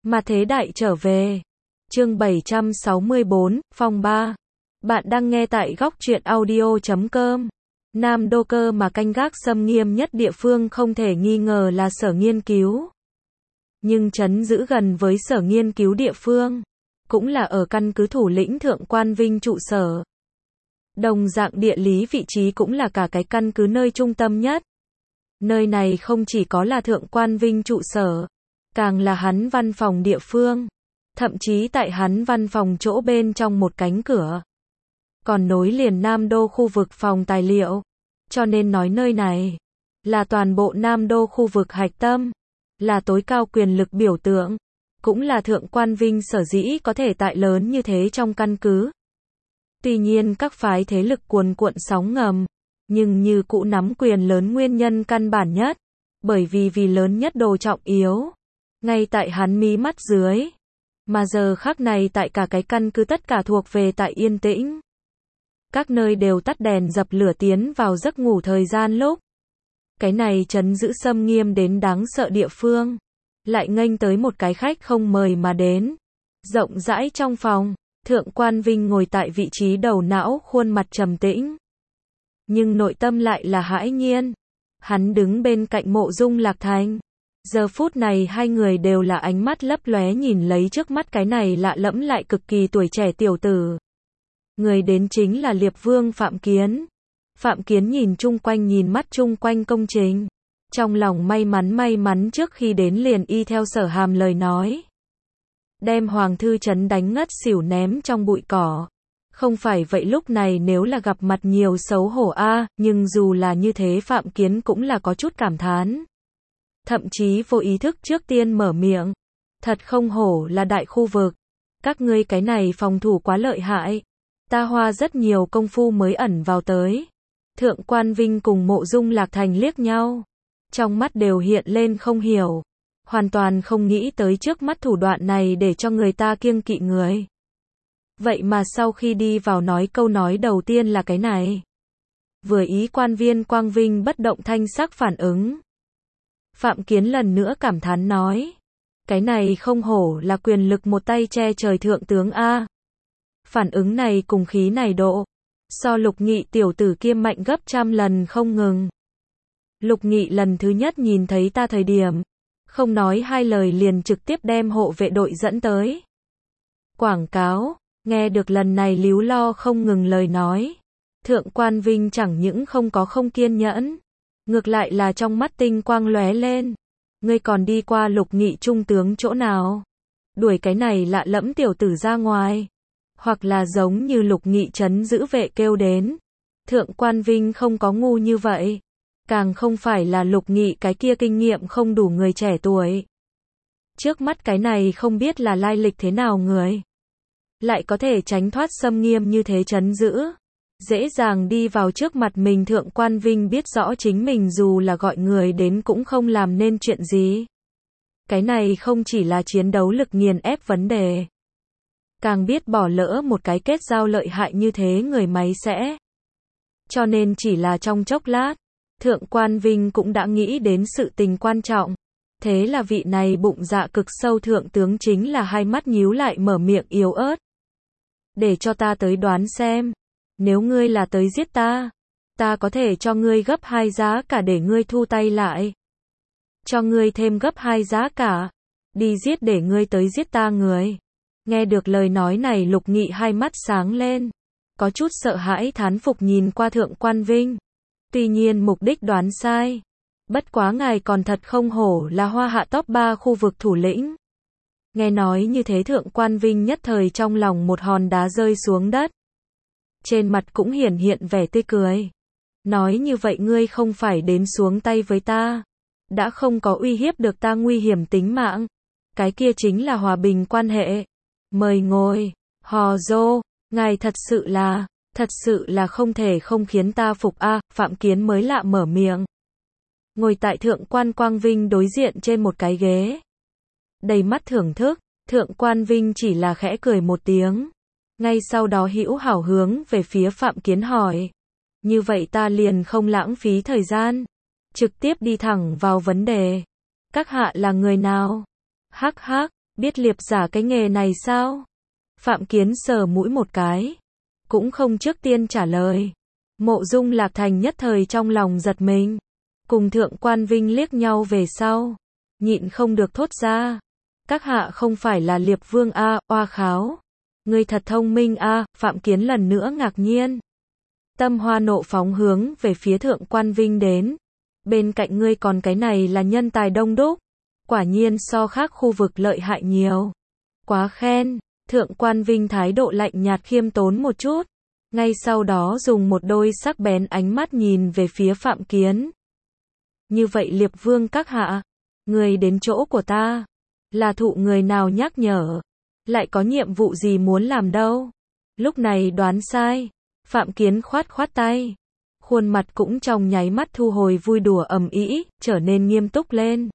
Mà thế đại trở về. Chương 764, Phòng 3. Bạn đang nghe tại góc truyện audio.com. Nam Đô Cơ mà canh gác xâm nghiêm nhất địa phương không thể nghi ngờ là sở nghiên cứu. Nhưng trấn giữ gần với sở nghiên cứu địa phương, cũng là ở căn cứ thủ lĩnh Thượng Quan Vinh trụ sở. Đồng dạng địa lý vị trí cũng là cả cái căn cứ nơi trung tâm nhất. Nơi này không chỉ có là Thượng Quan Vinh trụ sở, càng là hắn văn phòng địa phương. Thậm chí tại hắn văn phòng chỗ bên trong một cánh cửa, còn nối liền Nam Đô khu vực phòng tài liệu. Cho nên nói nơi này là toàn bộ Nam Đô khu vực hạch tâm, là tối cao quyền lực biểu tượng, cũng là Thượng Quan Vinh sở dĩ có thể tại lớn như thế trong căn cứ. Tuy nhiên các phái thế lực cuồn cuộn sóng ngầm, nhưng như cũ nắm quyền lớn nguyên nhân căn bản nhất, bởi vì lớn nhất đồ trọng yếu, ngay tại hắn mí mắt dưới. Mà giờ khắc này tại cả cái căn cứ tất cả thuộc về tại yên tĩnh. Các nơi đều tắt đèn dập lửa tiến vào giấc ngủ thời gian lúc. Cái này trấn giữ xâm nghiêm đến đáng sợ địa phương. Lại nghênh tới một cái khách không mời mà đến. Rộng rãi trong phòng, Thượng Quan Vinh ngồi tại vị trí đầu não, khuôn mặt trầm tĩnh. Nhưng nội tâm lại là hãi nhiên. Hắn đứng bên cạnh Mộ Dung Lạc Thành. Giờ phút này hai người đều là ánh mắt lấp lóe nhìn lấy trước mắt cái này lạ lẫm lại cực kỳ tuổi trẻ tiểu tử. Người đến chính là Liệp Vương Phạm Kiến. Phạm Kiến nhìn chung quanh, nhìn mắt chung quanh công trình. Trong lòng may mắn trước khi đến liền y theo Sở Hàm lời nói. Đem Hoàng Thư Trấn đánh ngất xỉu ném trong bụi cỏ. Không phải vậy lúc này nếu là gặp mặt nhiều xấu hổ nhưng dù là như thế Phạm Kiến cũng là có chút cảm thán. Thậm chí vô ý thức trước tiên mở miệng. Thật không hổ là đại khu vực. Các ngươi cái này phòng thủ quá lợi hại. Ta hoa rất nhiều công phu mới ẩn vào tới. Thượng Quan Vinh cùng Mộ Dung Lạc Thành liếc nhau. Trong mắt đều hiện lên không hiểu. Hoàn toàn không nghĩ tới trước mắt thủ đoạn này để cho người ta kiêng kỵ người. Vậy mà sau khi đi vào nói câu nói đầu tiên là cái này. Vừa ý quan viên Quang Vinh bất động thanh sắc phản ứng. Phạm Kiến lần nữa cảm thán nói. Cái này không hổ là quyền lực một tay che trời thượng tướng a. Phản ứng này cùng khí này độ. So Lục Nghị tiểu tử kia mạnh gấp trăm lần không ngừng. Lục Nghị lần thứ nhất nhìn thấy ta thời điểm. Không nói hai lời liền trực tiếp đem hộ vệ đội dẫn tới. Quảng cáo, nghe được lần này líu lo không ngừng lời nói. Thượng Quan Vinh chẳng những không có không kiên nhẫn. Ngược lại là trong mắt tinh quang lóe lên. Ngươi còn đi qua Lục Nghị trung tướng chỗ nào? Đuổi cái này lạ lẫm tiểu tử ra ngoài. Hoặc là giống như Lục Nghị trấn giữ vệ kêu đến. Thượng Quan Vinh không có ngu như vậy. Càng không phải là Lục Nghị cái kia kinh nghiệm không đủ người trẻ tuổi. Trước mắt cái này không biết là lai lịch thế nào người. Lại có thể tránh thoát xâm nghiêm như thế trấn giữ. Dễ dàng đi vào trước mặt mình. Thượng Quan Vinh biết rõ chính mình dù là gọi người đến cũng không làm nên chuyện gì. Cái này không chỉ là chiến đấu lực nghiền ép vấn đề. Càng biết bỏ lỡ một cái kết giao lợi hại như thế người máy sẽ. Cho nên chỉ là trong chốc lát, Thượng Quan Vinh cũng đã nghĩ đến sự tình quan trọng. Thế là vị này bụng dạ cực sâu thượng tướng chính là hai mắt nhíu lại mở miệng yếu ớt. Để cho ta tới đoán xem. Nếu ngươi là tới giết ta, ta có thể cho ngươi gấp 2 giá cả để ngươi thu tay lại. Cho ngươi thêm gấp 2 giá cả. Đi giết để ngươi tới giết ta người. Nghe được lời nói này Lục Nghị hai mắt sáng lên. Có chút sợ hãi thán phục nhìn qua Thượng Quan Vinh. Tuy nhiên mục đích đoán sai. Bất quá ngài còn thật không hổ là hoa hạ top 3 khu vực thủ lĩnh. Nghe nói như thế Thượng Quan Vinh nhất thời trong lòng một hòn đá rơi xuống đất. Trên mặt cũng hiện vẻ tươi cười. Nói như vậy ngươi không phải đến xuống tay với ta. Đã không có uy hiếp được ta nguy hiểm tính mạng. Cái kia chính là hòa bình quan hệ. Mời ngồi. Hò dô. Ngài thật sự là không thể không khiến ta phục Phạm Kiến mới lạ mở miệng. Ngồi tại Thượng Quan Quang Vinh đối diện trên một cái ghế. Đầy mắt thưởng thức. Thượng Quan Vinh chỉ là khẽ cười một tiếng. Ngay sau đó hữu hảo hướng về phía Phạm Kiến hỏi. Như vậy ta liền không lãng phí thời gian. Trực tiếp đi thẳng vào vấn đề. Các hạ là người nào? Hắc hắc, Biết liệp giả cái nghề này sao? Phạm Kiến sờ mũi một cái. Cũng không trước tiên trả lời. Mộ Dung Lạc Thành nhất thời trong lòng giật mình. Cùng Thượng Quan Vinh liếc nhau về sau. Nhịn không được thốt ra. Các hạ không phải là Liệp Vương a, oa kháo. Ngươi thật thông minh a, Phạm Kiến lần nữa ngạc nhiên. Tâm hoa nộ phóng hướng về phía Thượng Quan Vinh đến. Bên cạnh ngươi còn cái này là nhân tài đông đúc. Quả nhiên so khác khu vực lợi hại nhiều. Quá khen. Thượng Quan Vinh thái độ lạnh nhạt khiêm tốn một chút. Ngay sau đó dùng một đôi sắc bén ánh mắt nhìn về phía Phạm Kiến. Như vậy Liệp Vương các hạ, người đến chỗ của ta, là thụ người nào nhắc nhở, lại có nhiệm vụ gì muốn làm đâu. Lúc này đoán sai, Phạm Kiến khoát khoát tay, khuôn mặt cũng trong nháy mắt thu hồi vui đùa ầm ĩ, trở nên nghiêm túc lên.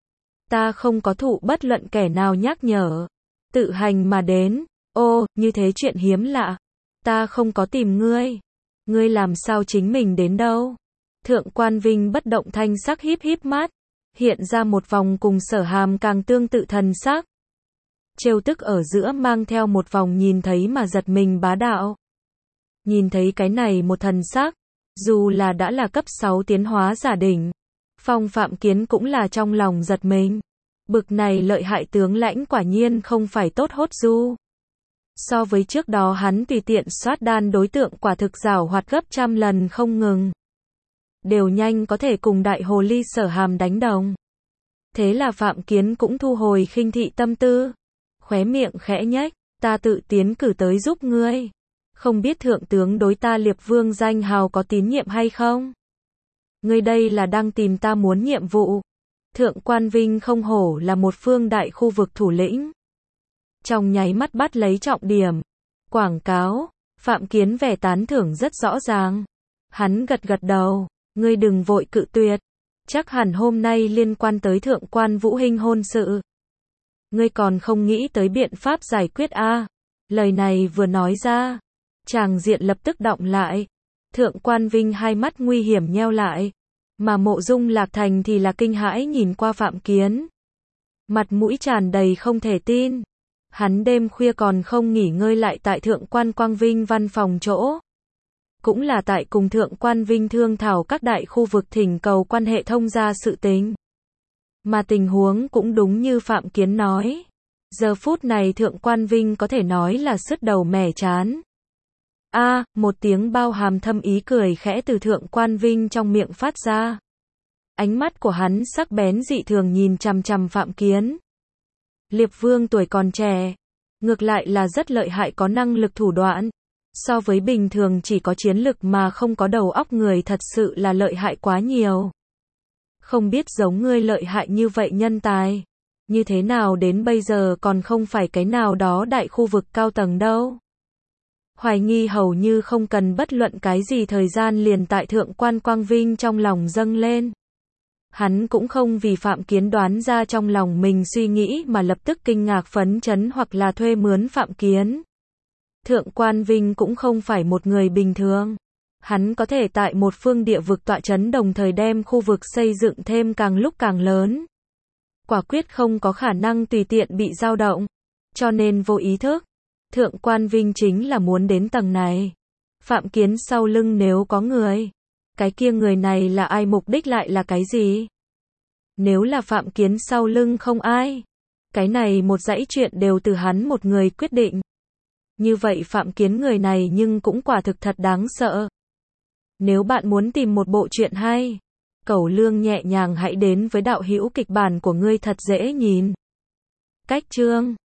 Ta không có thụ bất luận kẻ nào nhắc nhở, tự hành mà đến. Ô, như thế chuyện hiếm lạ. Ta không có tìm ngươi. Ngươi làm sao chính mình đến đâu? Thượng Quan Vinh bất động thanh sắc híp híp mắt, hiện ra một vòng cùng Sở Hàm càng tương tự thần sắc. Trêu tức ở giữa mang theo một vòng nhìn thấy mà giật mình bá đạo. Nhìn thấy cái này một thần sắc, dù là đã là cấp 6 tiến hóa giả đỉnh, Phong Phạm Kiến cũng là trong lòng giật mình. Bực này lợi hại tướng lãnh quả nhiên không phải tốt hốt du. So với trước đó hắn tùy tiện soát đan đối tượng quả thực giảo hoạt gấp trăm lần không ngừng. Đều nhanh có thể cùng đại hồ ly Sở Hàm đánh đồng. Thế là Phạm Kiến cũng thu hồi khinh thị tâm tư. Khóe miệng khẽ nhếch, ta tự tiến cử tới giúp ngươi. Không biết thượng tướng đối ta Liệp Vương danh hào có tín nhiệm hay không? Ngươi đây là đang tìm ta muốn nhiệm vụ. Thượng Quan Vinh không hổ là một phương đại khu vực thủ lĩnh. Trong nháy mắt bắt lấy trọng điểm. Quảng cáo, Phạm Kiến vẻ tán thưởng rất rõ ràng. Hắn gật gật đầu, ngươi đừng vội cự tuyệt. Chắc hẳn hôm nay liên quan tới Thượng Quan Vũ Hinh hôn sự. Ngươi còn không nghĩ tới biện pháp giải quyết a? Lời này vừa nói ra, tràng diện lập tức đọng lại. Thượng Quan Vinh hai mắt nguy hiểm nheo lại. Mà Mộ Dung Lạc Thành thì là kinh hãi nhìn qua Phạm Kiến. Mặt mũi tràn đầy không thể tin. Hắn đêm khuya còn không nghỉ ngơi lại tại Thượng Quan Quang Vinh văn phòng chỗ. Cũng là tại cùng Thượng Quan Vinh thương thảo các đại khu vực thỉnh cầu quan hệ thông gia sự tình. Mà tình huống cũng đúng như Phạm Kiến nói. Giờ phút này Thượng Quan Vinh có thể nói là sứt đầu mẻ chán. Một tiếng bao hàm thâm ý cười khẽ từ Thượng Quan Vinh trong miệng phát ra. Ánh mắt của hắn sắc bén dị thường nhìn chằm chằm Phạm Kiến. Liệp Vương tuổi còn trẻ, ngược lại là rất lợi hại có năng lực thủ đoạn. So với bình thường chỉ có chiến lực mà không có đầu óc người thật sự là lợi hại quá nhiều. Không biết giống ngươi lợi hại như vậy nhân tài, như thế nào đến bây giờ còn không phải cái nào đó đại khu vực cao tầng đâu. Hoài nghi hầu như không cần bất luận cái gì thời gian liền tại Thượng Quan Quang Vinh trong lòng dâng lên. Hắn cũng không vì Phạm Kiến đoán ra trong lòng mình suy nghĩ mà lập tức kinh ngạc phấn chấn hoặc là thuê mướn Phạm Kiến. Thượng Quan Vinh cũng không phải một người bình thường. Hắn có thể tại một phương địa vực tọa trấn đồng thời đem khu vực xây dựng thêm càng lúc càng lớn. Quả quyết không có khả năng tùy tiện bị dao động. Cho nên vô ý thức, Thượng Quan Vinh chính là muốn đến tầng này. Phạm Kiến sau lưng nếu có người, cái kia người này là ai, mục đích lại là cái gì? Nếu là Phạm Kiến sau lưng không ai, cái này một dãy chuyện đều từ hắn một người quyết định. Như vậy Phạm Kiến người này nhưng cũng quả thực thật đáng sợ. Nếu bạn muốn tìm một bộ truyện hay, Cẩu Lương nhẹ nhàng hãy đến với đạo hữu kịch bản của ngươi thật dễ nhìn. Cách chương